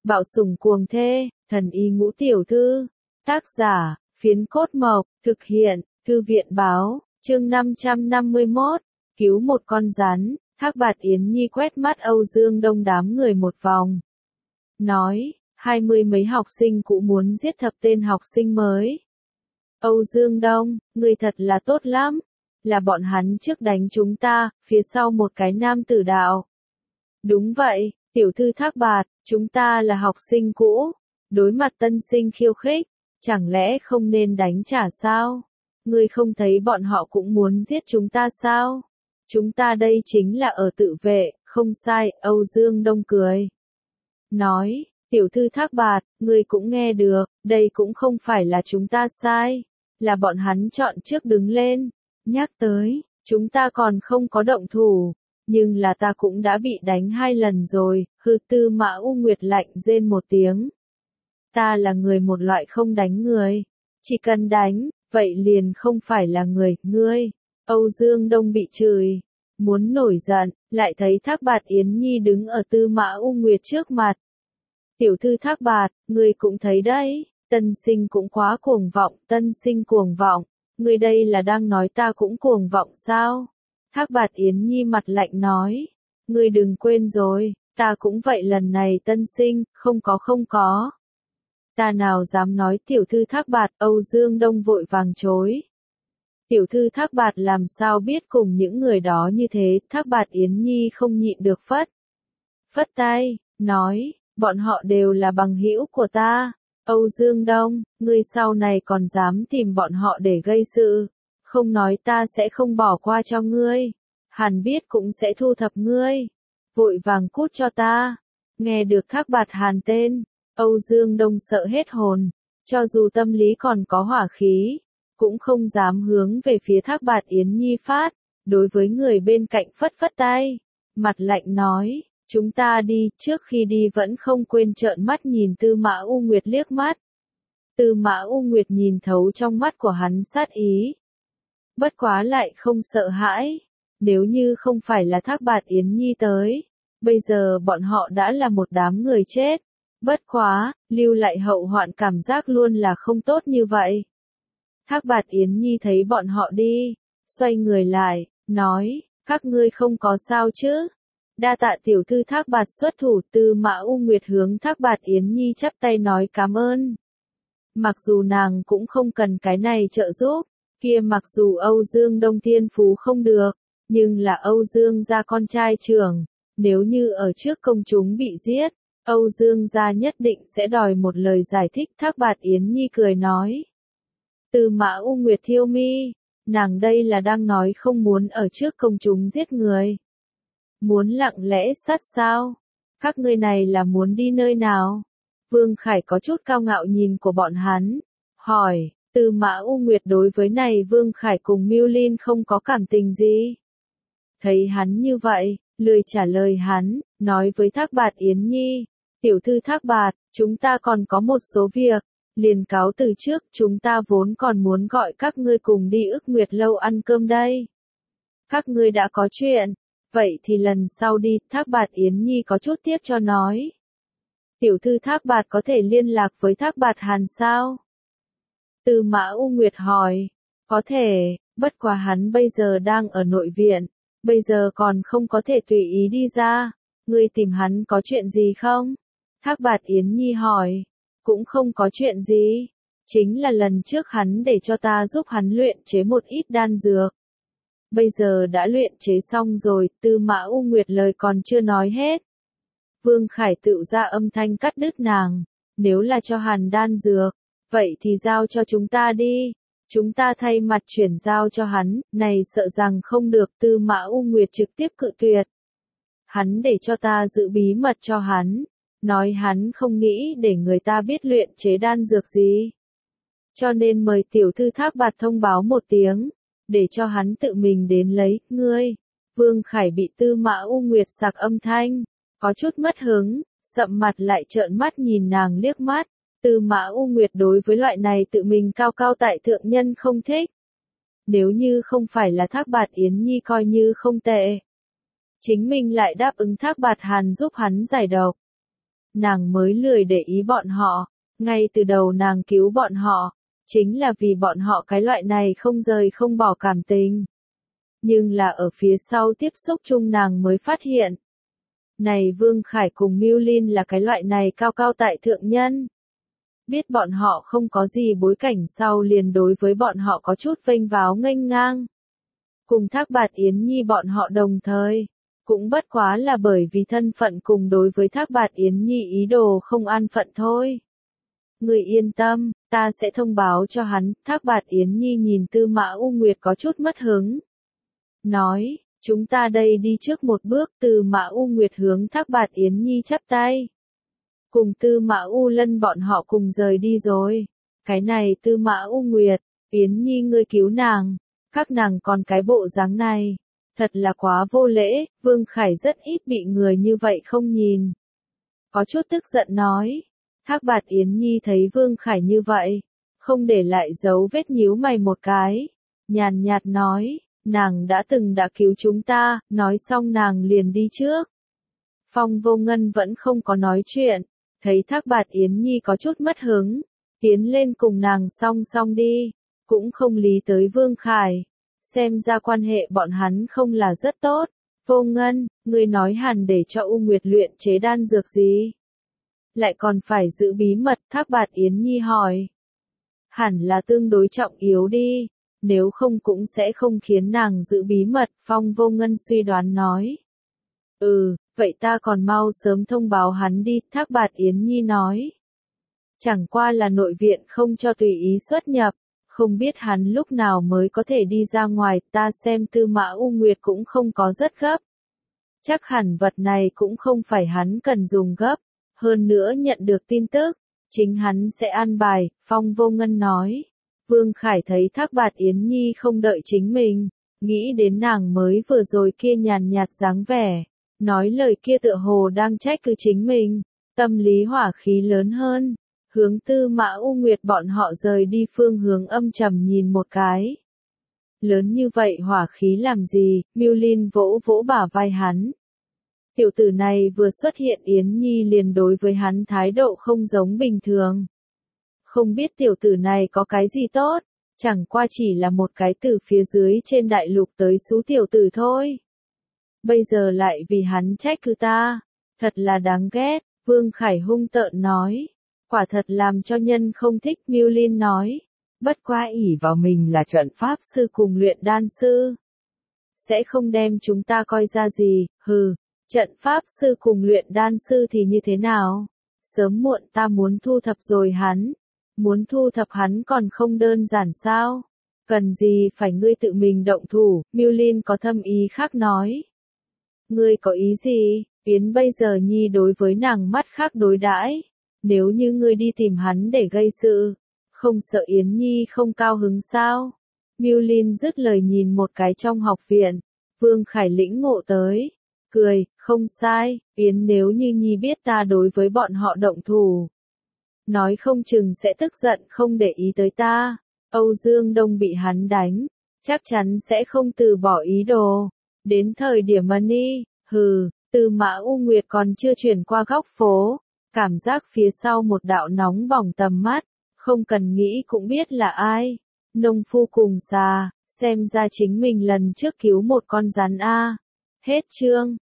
Bạo sủng cuồng thê, thần y ngũ tiểu thư. Tác giả, Phiến Cốt Mộc, thực hiện, Thư viện báo, chương 551, cứu một con rắn. Thác Bạt Yến Nhi quét mắt Âu Dương Đông đám người một vòng. Nói, 20 mấy học sinh cũ muốn giết thập tên học sinh mới. Âu Dương Đông, người thật là tốt lắm. Là bọn hắn trước đánh chúng ta, phía sau một cái nam tử đạo. Đúng vậy, tiểu thư Thác Bạt, chúng ta là học sinh cũ. Đối mặt tân sinh khiêu khích, chẳng lẽ không nên đánh trả sao? Ngươi không thấy bọn họ cũng muốn giết chúng ta sao? Chúng ta đây chính là ở tự vệ, không sai, Âu Dương Đông cười. Nói, tiểu thư Thác Bạt, ngươi cũng nghe được, đây cũng không phải là chúng ta sai, là bọn hắn chọn trước đứng lên. Nhắc tới, chúng ta còn không có động thủ, nhưng là ta cũng đã bị đánh 2 lần rồi, hư Tư Mã U Nguyệt lạnh rên một tiếng. Ta là người một loại không đánh người, chỉ cần đánh, vậy liền không phải là người, ngươi. Âu Dương Đông bị chửi, muốn nổi giận, lại thấy Thác Bạt Yến Nhi đứng ở Tư Mã U Nguyệt trước mặt. Tiểu thư Thác Bạt, ngươi cũng thấy đấy, tân sinh cũng quá cuồng vọng, tân sinh cuồng vọng, ngươi đây là đang nói ta cũng cuồng vọng sao? Thác Bạt Yến Nhi mặt lạnh nói, ngươi đừng quên rồi, ta cũng vậy lần này tân sinh, không có. Ta nào dám nói tiểu thư Thác Bạt, Âu Dương Đông vội vàng chối. Tiểu thư Thác Bạt làm sao biết cùng những người đó như thế, Thác Bạt Yến Nhi không nhịn được phất tay, nói, bọn họ đều là bằng hữu của ta. Âu Dương Đông, ngươi sau này còn dám tìm bọn họ để gây sự, không nói ta sẽ không bỏ qua cho ngươi. Hàn biết cũng sẽ thu thập ngươi. Vội vàng cút cho ta. Nghe được Thác Bạt Hàn tên, Âu Dương Đông sợ hết hồn, cho dù tâm lý còn có hỏa khí, cũng không dám hướng về phía Thác Bạt Yến Nhi phát, đối với người bên cạnh phất tay, mặt lạnh nói, chúng ta đi, trước khi đi vẫn không quên trợn mắt nhìn Tư Mã U Nguyệt liếc mắt. Tư Mã U Nguyệt nhìn thấu trong mắt của hắn sát ý. Bất quá lại không sợ hãi, nếu như không phải là Thác Bạt Yến Nhi tới, bây giờ bọn họ đã là một đám người chết. Bất quá, lưu lại hậu hoạn cảm giác luôn là không tốt như vậy. Thác Bạt Yến Nhi thấy bọn họ đi, xoay người lại, nói, các ngươi không có sao chứ? Đa tạ tiểu thư Thác Bạt xuất thủ. Tư Mã U Nguyệt hướng Thác Bạt Yến Nhi chắp tay nói cảm ơn. Mặc dù nàng cũng không cần cái này trợ giúp, kia mặc dù Âu Dương Đông thiên phú không được, nhưng là Âu Dương gia con trai trưởng, nếu như ở trước công chúng bị giết, Âu Dương gia nhất định sẽ đòi một lời giải thích. Thác Bạt Yến Nhi cười nói. Tư Mã U Nguyệt thiêu mi, nàng đây là đang nói không muốn ở trước công chúng giết người. Muốn lặng lẽ sát sao? Các ngươi này là muốn đi nơi nào? Vương Khải có chút cao ngạo nhìn của bọn hắn, hỏi, Tư Mã U Nguyệt đối với này Vương Khải cùng Miêu Linh không có cảm tình gì. Thấy hắn như vậy, lười trả lời hắn, nói với Thác Bạt Yến Nhi, tiểu thư Thác Bạt, chúng ta còn có một số việc, liền cáo từ trước, chúng ta vốn còn muốn gọi các ngươi cùng đi Ức Nguyệt lâu ăn cơm đây. Các ngươi đã có chuyện, vậy thì lần sau đi. Thác Bạt Yến Nhi có chút tiếc cho nói. Tiểu thư Thác Bạt có thể liên lạc với Thác Bạt Hàn sao? Tư Mã U Nguyệt hỏi, có thể, bất quá hắn bây giờ đang ở nội viện, bây giờ còn không có thể tùy ý đi ra, ngươi tìm hắn có chuyện gì không? Thác Bạt Yến Nhi hỏi, cũng không có chuyện gì, chính là lần trước hắn để cho ta giúp hắn luyện chế một ít đan dược. Bây giờ đã luyện chế xong rồi. Tư Mã U Nguyệt lời còn chưa nói hết. Vương Khải tự ra âm thanh cắt đứt nàng, nếu là cho Hàn đan dược, vậy thì giao cho chúng ta đi, chúng ta thay mặt chuyển giao cho hắn, này sợ rằng không được. Tư Mã U Nguyệt trực tiếp cự tuyệt. Hắn để cho ta giữ bí mật cho hắn, nói hắn không nghĩ để người ta biết luyện chế đan dược gì. Cho nên mời tiểu thư Thác Bạt thông báo một tiếng, để cho hắn tự mình đến lấy. Ngươi, Vương Khải bị Tư Mã U Nguyệt sặc âm thanh, có chút mất hứng, sậm mặt lại trợn mắt nhìn nàng liếc mắt. Tư Mã U Nguyệt đối với loại này tự mình cao cao tại thượng nhân không thích. Nếu như không phải là Thác Bạt Yến Nhi coi như không tệ, chính mình lại đáp ứng Thác Bạt Hàn giúp hắn giải độc. nàng mới lười để ý bọn họ, ngay từ đầu nàng cứu bọn họ, chính là vì bọn họ cái loại này không rời không bỏ cảm tình. Nhưng là ở phía sau tiếp xúc chung nàng mới phát hiện. Này Vương Khải cùng Miu Lin là cái loại này cao cao tại thượng nhân. Biết bọn họ không có gì bối cảnh sau liền đối với bọn họ có chút vênh váo nghênh ngang. Cùng Thác Bạt Yến Nhi bọn họ đồng thời, cũng bất quá là bởi vì thân phận cùng đối với Thác Bạt Yến Nhi ý đồ không an phận thôi. Người yên tâm, ta sẽ thông báo cho hắn. Thác Bạt Yến Nhi nhìn Tư Mã U Nguyệt có chút mất hứng. Nói, chúng ta đây đi trước một bước. Tư Mã U Nguyệt hướng Thác Bạt Yến Nhi chắp tay. Cùng Tư Mã U Lân bọn họ cùng rời đi rồi. Cái này Tư Mã U Nguyệt, Yến Nhi ngươi cứu nàng, các nàng còn cái bộ dáng này. Thật là quá vô lễ, Vương Khải rất ít bị người như vậy không nhìn. Có chút tức giận nói. Thác Bạt Yến Nhi thấy Vương Khải như vậy, không để lại dấu vết nhíu mày một cái. Nhàn nhạt nói, nàng đã cứu chúng ta, nói xong nàng liền đi trước. Phong Vô Ngân vẫn không có nói chuyện, thấy Thác Bạt Yến Nhi có chút mất hứng, tiến lên cùng nàng song song đi, cũng không lý tới Vương Khải. Xem ra quan hệ bọn hắn không là rất tốt. Vô Ngân, ngươi nói hẳn để cho U Nguyệt luyện chế đan dược gì? Lại còn phải giữ bí mật, Thác Bạt Yến Nhi hỏi. Hẳn là tương đối trọng yếu đi, nếu không cũng sẽ không khiến nàng giữ bí mật, Phong Vô Ngân suy đoán nói. Vậy ta còn mau sớm thông báo hắn đi, Thác Bạt Yến Nhi nói. Chẳng qua là nội viện không cho tùy ý xuất nhập, không biết hắn lúc nào mới có thể đi ra ngoài, ta xem Tư Mã U Nguyệt cũng không có rất gấp. Chắc hẳn vật này cũng không phải hắn cần dùng gấp, hơn nữa nhận được tin tức, chính hắn sẽ an bài, Phong Vô Ngân nói. Vương Khải thấy Thác Bạt Yến Nhi không đợi chính mình, nghĩ đến nàng mới vừa rồi kia nhàn nhạt dáng vẻ, nói lời kia tựa hồ đang trách cứ chính mình, tâm lý hỏa khí lớn hơn, hướng Tư Mã U Nguyệt bọn họ rời đi phương hướng âm trầm nhìn một cái. Lớn như vậy hỏa khí làm gì? Miu Lin vỗ vỗ bả vai hắn. Tiểu tử này vừa xuất hiện Yến Nhi liền đối với hắn thái độ không giống bình thường. Không biết tiểu tử này có cái gì tốt, chẳng qua chỉ là một cái từ phía dưới trên đại lục tới xú tiểu tử thôi. Bây giờ lại vì hắn trách cứ ta, thật là đáng ghét, Vương Khải hung tợn nói. Quả thật làm cho nhân không thích, Miu Lin nói. Bất quá ỷ vào mình là trận pháp sư cùng luyện đan sư, sẽ không đem chúng ta coi ra gì, hừ, trận pháp sư cùng luyện đan sư thì như thế nào? Sớm muộn ta muốn thu thập rồi hắn. Muốn thu thập hắn còn không đơn giản sao? Cần gì phải ngươi tự mình động thủ, Miu Lin có thâm ý khác nói. Ngươi có ý gì? Yến bây giờ Nhi đối với nàng mắt khác đối đãi. Nếu như ngươi đi tìm hắn để gây sự, không sợ Yến Nhi không cao hứng sao? Miu Lin dứt lời nhìn một cái trong học viện, Vương Khải lĩnh ngộ tới, cười, không sai, Yến nếu như Nhi biết ta đối với bọn họ động thủ, nói không chừng sẽ tức giận không để ý tới ta. Âu Dương Đông bị hắn đánh, chắc chắn sẽ không từ bỏ ý đồ. Đến thời điểm Money, Tư Mã U Nguyệt còn chưa chuyển qua góc phố, cảm giác phía sau một đạo nóng bỏng tầm mắt, không cần nghĩ cũng biết là ai. Nông phu cùng xà, xem ra chính mình lần trước cứu một con rắn a. Hết chương.